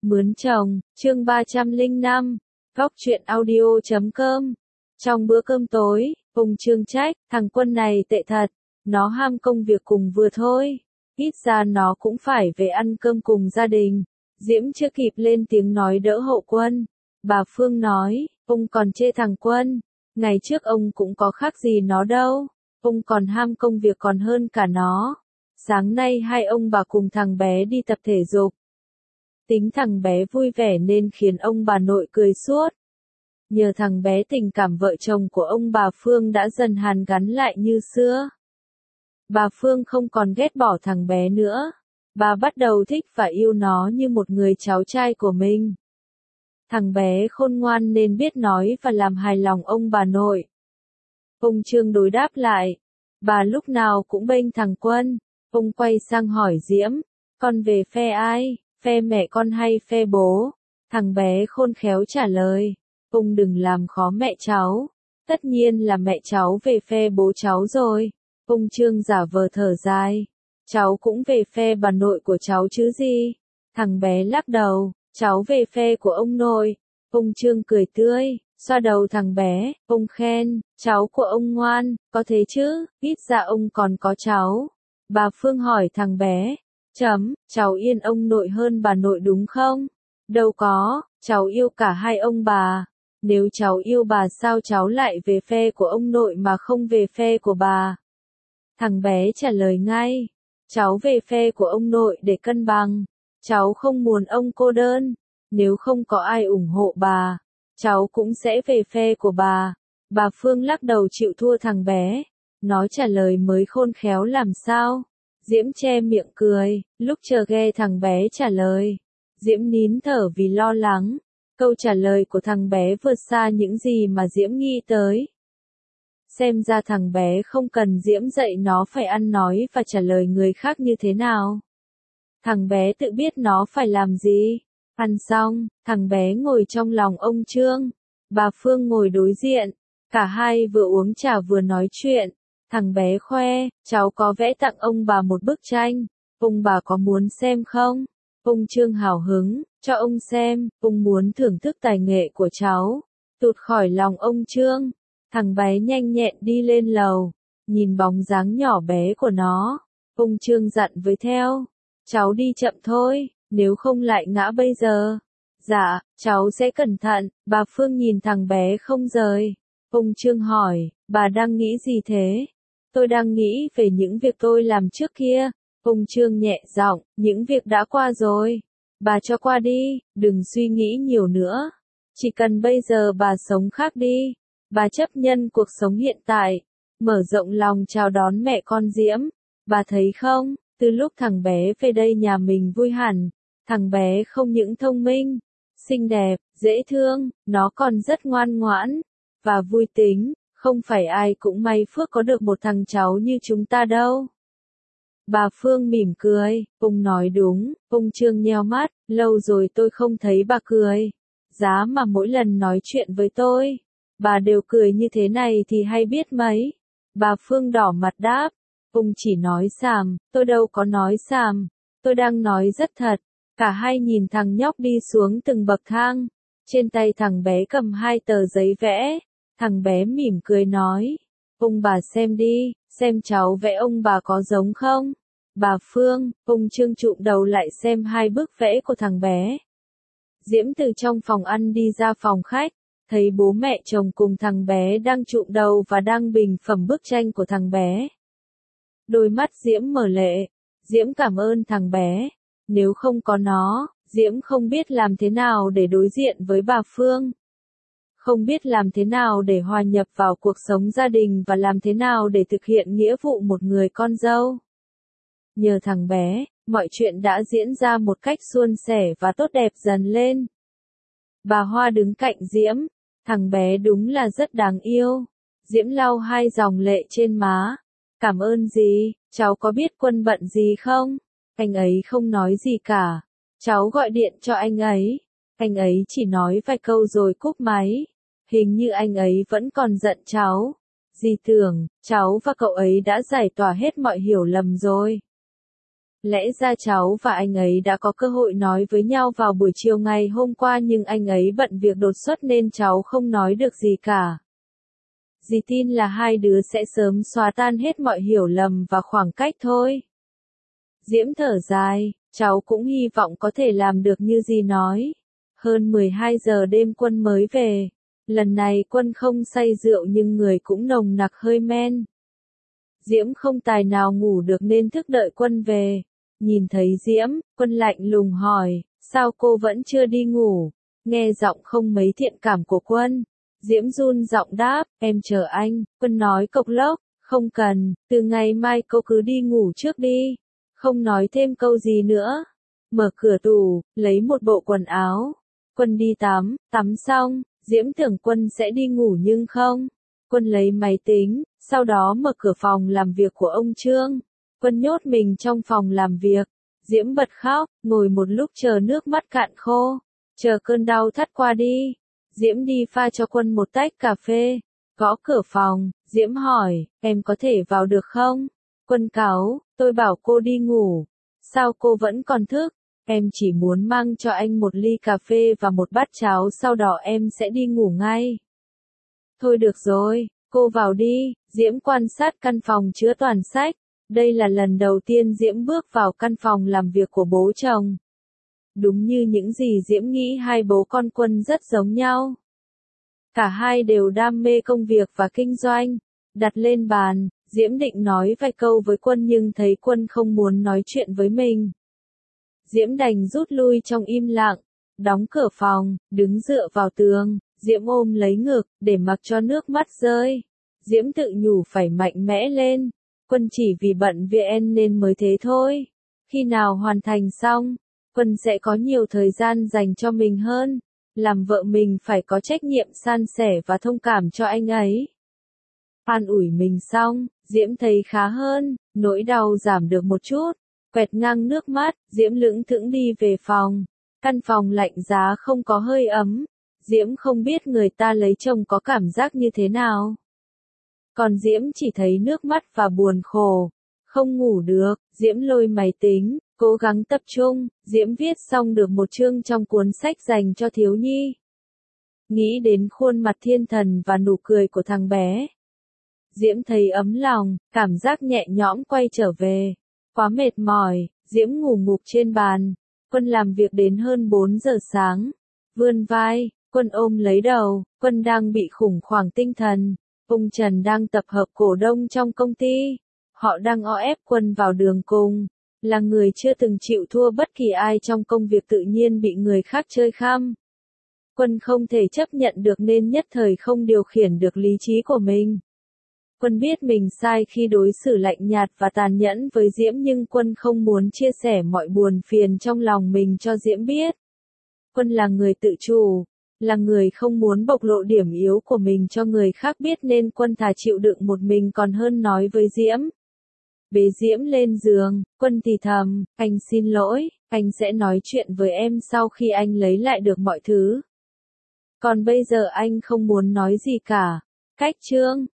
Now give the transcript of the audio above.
Mướn chồng, chương 305, Góc truyện audio.com. Trong bữa cơm tối, Ung Chương trách, thằng Quân này tệ thật, nó ham công việc cùng vừa thôi, ít ra nó cũng phải về ăn cơm cùng gia đình. Diễm chưa kịp lên tiếng nói đỡ hộ Quân, bà Phương nói, ông còn chê thằng Quân, ngày trước ông cũng có khác gì nó đâu, ông còn ham công việc còn hơn cả nó. Sáng nay hai ông bà cùng thằng bé đi tập thể dục. Tính thằng bé vui vẻ nên khiến ông bà nội cười suốt. Nhờ thằng bé tình cảm vợ chồng của ông bà Phương đã dần hàn gắn lại như xưa. Bà Phương không còn ghét bỏ thằng bé nữa. Bà bắt đầu thích và yêu nó như một người cháu trai của mình. Thằng bé khôn ngoan nên biết nói và làm hài lòng ông bà nội. Ông Trương đối đáp lại. Bà lúc nào cũng bênh thằng Quân. Ông quay sang hỏi Diễm. Con về phe ai? Phe mẹ con hay phe bố? Thằng bé khôn khéo trả lời. Ông đừng làm khó mẹ cháu. Tất nhiên là mẹ cháu về phe bố cháu rồi. Ông Trương giả vờ thở dài. Cháu cũng về phe bà nội của cháu chứ gì? Thằng bé lắc đầu. Cháu về phe của ông nội. Ông Trương cười tươi, xoa đầu thằng bé. Ông khen, cháu của ông ngoan, có thế chứ, ít ra ông còn có cháu. Bà Phương hỏi thằng bé. Cháu yên ông nội hơn bà nội đúng không? Đâu có, cháu yêu cả hai ông bà. Nếu cháu yêu bà sao cháu lại về phe của ông nội mà không về phe của bà? Thằng bé trả lời ngay. Cháu về phe của ông nội để cân bằng. Cháu không muốn ông cô đơn. Nếu không có ai ủng hộ bà, cháu cũng sẽ về phe của bà. Bà Phương lắc đầu chịu thua thằng bé. Nó trả lời mới khôn khéo làm sao? Diễm che miệng cười, lúc chờ nghe thằng bé trả lời. Diễm nín thở vì lo lắng. Câu trả lời của thằng bé vượt xa những gì mà Diễm nghĩ tới. Xem ra thằng bé không cần Diễm dạy nó phải ăn nói và trả lời người khác như thế nào. Thằng bé tự biết nó phải làm gì. Ăn xong, thằng bé ngồi trong lòng ông Trương. Bà Phương ngồi đối diện. Cả hai vừa uống trà vừa nói chuyện. Thằng bé khoe, cháu có vẽ tặng ông bà một bức tranh. Ông bà có muốn xem không? Ông Trương hào hứng, cho ông xem, ông muốn thưởng thức tài nghệ của cháu. Tụt khỏi lòng ông Trương. Thằng bé nhanh nhẹn đi lên lầu. Nhìn bóng dáng nhỏ bé của nó. Ông Trương dặn với theo. Cháu đi chậm thôi, nếu không lại ngã bây giờ. Dạ, cháu sẽ cẩn thận. Bà Phương nhìn thằng bé không rời. Ông Trương hỏi, bà đang nghĩ gì thế? Tôi đang nghĩ về những việc tôi làm trước kia. Ông Trương nhẹ giọng, những việc đã qua rồi. Bà cho qua đi, đừng suy nghĩ nhiều nữa. Chỉ cần bây giờ bà sống khác đi. Bà chấp nhận cuộc sống hiện tại. Mở rộng lòng chào đón mẹ con Diễm. Bà thấy không, từ lúc thằng bé về đây nhà mình vui hẳn. Thằng bé không những thông minh, xinh đẹp, dễ thương, nó còn rất ngoan ngoãn, và vui tính. Không phải ai cũng may phước có được một thằng cháu như chúng ta đâu. Bà Phương mỉm cười, ông nói đúng. Ông Trương nheo mắt, lâu rồi tôi không thấy bà cười. Giá mà mỗi lần nói chuyện với tôi, bà đều cười như thế này thì hay biết mấy. Bà Phương đỏ mặt đáp, ông chỉ nói xàm, tôi đâu có nói xàm, tôi đang nói rất thật. Cả hai nhìn thằng nhóc đi xuống từng bậc thang, trên tay thằng bé cầm hai tờ giấy vẽ. Thằng bé mỉm cười nói, ông bà xem đi, xem cháu vẽ ông bà có giống không? Bà Phương, ông Trương chụm đầu lại xem hai bức vẽ của thằng bé. Diễm từ trong phòng ăn đi ra phòng khách, thấy bố mẹ chồng cùng thằng bé đang chụm đầu và đang bình phẩm bức tranh của thằng bé. Đôi mắt Diễm mở lệ, Diễm cảm ơn thằng bé, nếu không có nó, Diễm không biết làm thế nào để đối diện với bà Phương. Không biết làm thế nào để hòa nhập vào cuộc sống gia đình và làm thế nào để thực hiện nghĩa vụ một người con dâu. Nhờ thằng bé, mọi chuyện đã diễn ra một cách suôn sẻ và tốt đẹp dần lên. Bà Hoa đứng cạnh Diễm, thằng bé đúng là rất đáng yêu. Diễm lau hai dòng lệ trên má. Cảm ơn gì, cháu có biết Quân bận gì không? Anh ấy không nói gì cả. Cháu gọi điện cho anh ấy chỉ nói vài câu rồi cúp máy. Hình như anh ấy vẫn còn giận cháu. Dì tưởng, cháu và cậu ấy đã giải tỏa hết mọi hiểu lầm rồi. Lẽ ra cháu và anh ấy đã có cơ hội nói với nhau vào buổi chiều ngày hôm qua nhưng anh ấy bận việc đột xuất nên cháu không nói được gì cả. Dì tin là hai đứa sẽ sớm xóa tan hết mọi hiểu lầm và khoảng cách thôi. Diễm thở dài, cháu cũng hy vọng có thể làm được như dì nói. Hơn 12 giờ đêm Quân mới về. Lần này Quân không say rượu nhưng người cũng nồng nặc hơi men. Diễm không tài nào ngủ được nên thức đợi Quân về. Nhìn thấy Diễm, Quân lạnh lùng hỏi, sao cô vẫn chưa đi ngủ? Nghe giọng không mấy thiện cảm của Quân. Diễm run giọng đáp, em chờ anh. Quân nói cộc lốc, không cần, từ ngày mai cô cứ đi ngủ trước đi. Không nói thêm câu gì nữa. Mở cửa tủ, lấy một bộ quần áo. Quân đi tắm, tắm xong, Diễm tưởng Quân sẽ đi ngủ nhưng không. Quân lấy máy tính, sau đó mở cửa phòng làm việc của ông Trương. Quân nhốt mình trong phòng làm việc. Diễm bật khóc, ngồi một lúc chờ nước mắt cạn khô. Chờ cơn đau thắt qua đi. Diễm đi pha cho Quân một tách cà phê. Gõ cửa phòng, Diễm hỏi, em có thể vào được không? Quân cáu, tôi bảo cô đi ngủ. Sao cô vẫn còn thức? Em chỉ muốn mang cho anh một ly cà phê và một bát cháo sau đó em sẽ đi ngủ ngay. Thôi được rồi, cô vào đi. Diễm quan sát căn phòng chứa toàn sách. Đây là lần đầu tiên Diễm bước vào căn phòng làm việc của bố chồng. Đúng như những gì Diễm nghĩ hai bố con Quân rất giống nhau. Cả hai đều đam mê công việc và kinh doanh. Đặt lên bàn, Diễm định nói vài câu với Quân nhưng thấy Quân không muốn nói chuyện với mình. Diễm đành rút lui trong im lặng, đóng cửa phòng, đứng dựa vào tường, Diễm ôm lấy ngực, để mặc cho nước mắt rơi. Diễm tự nhủ phải mạnh mẽ lên, Quân chỉ vì bận VN nên mới thế thôi. Khi nào hoàn thành xong, Quân sẽ có nhiều thời gian dành cho mình hơn. Làm vợ mình phải có trách nhiệm san sẻ và thông cảm cho anh ấy. An ủi mình xong, Diễm thấy khá hơn, nỗi đau giảm được một chút. Quẹt ngang nước mắt, Diễm lững thững đi về phòng. Căn phòng lạnh giá không có hơi ấm. Diễm không biết người ta lấy chồng có cảm giác như thế nào. Còn Diễm chỉ thấy nước mắt và buồn khổ. Không ngủ được, Diễm lôi máy tính, cố gắng tập trung. Diễm viết xong được một chương trong cuốn sách dành cho thiếu nhi. Nghĩ đến khuôn mặt thiên thần và nụ cười của thằng bé. Diễm thấy ấm lòng, cảm giác nhẹ nhõm quay trở về. Quá mệt mỏi, Diễm ngủ ngục trên bàn. Quân làm việc đến hơn 4 giờ sáng. Vươn vai, Quân ôm lấy đầu, Quân đang bị khủng hoảng tinh thần. Ông Trần đang tập hợp cổ đông trong công ty. Họ đang o ép Quân vào đường cùng. Là người chưa từng chịu thua bất kỳ ai trong công việc tự nhiên bị người khác chơi khăm. Quân không thể chấp nhận được nên nhất thời không điều khiển được lý trí của mình. Quân biết mình sai khi đối xử lạnh nhạt và tàn nhẫn với Diễm nhưng Quân không muốn chia sẻ mọi buồn phiền trong lòng mình cho Diễm biết. Quân là người tự chủ, là người không muốn bộc lộ điểm yếu của mình cho người khác biết nên Quân thà chịu đựng một mình còn hơn nói với Diễm. Bế Diễm lên giường, Quân thì thầm, anh xin lỗi, anh sẽ nói chuyện với em sau khi anh lấy lại được mọi thứ. Còn bây giờ anh không muốn nói gì cả. Cách chương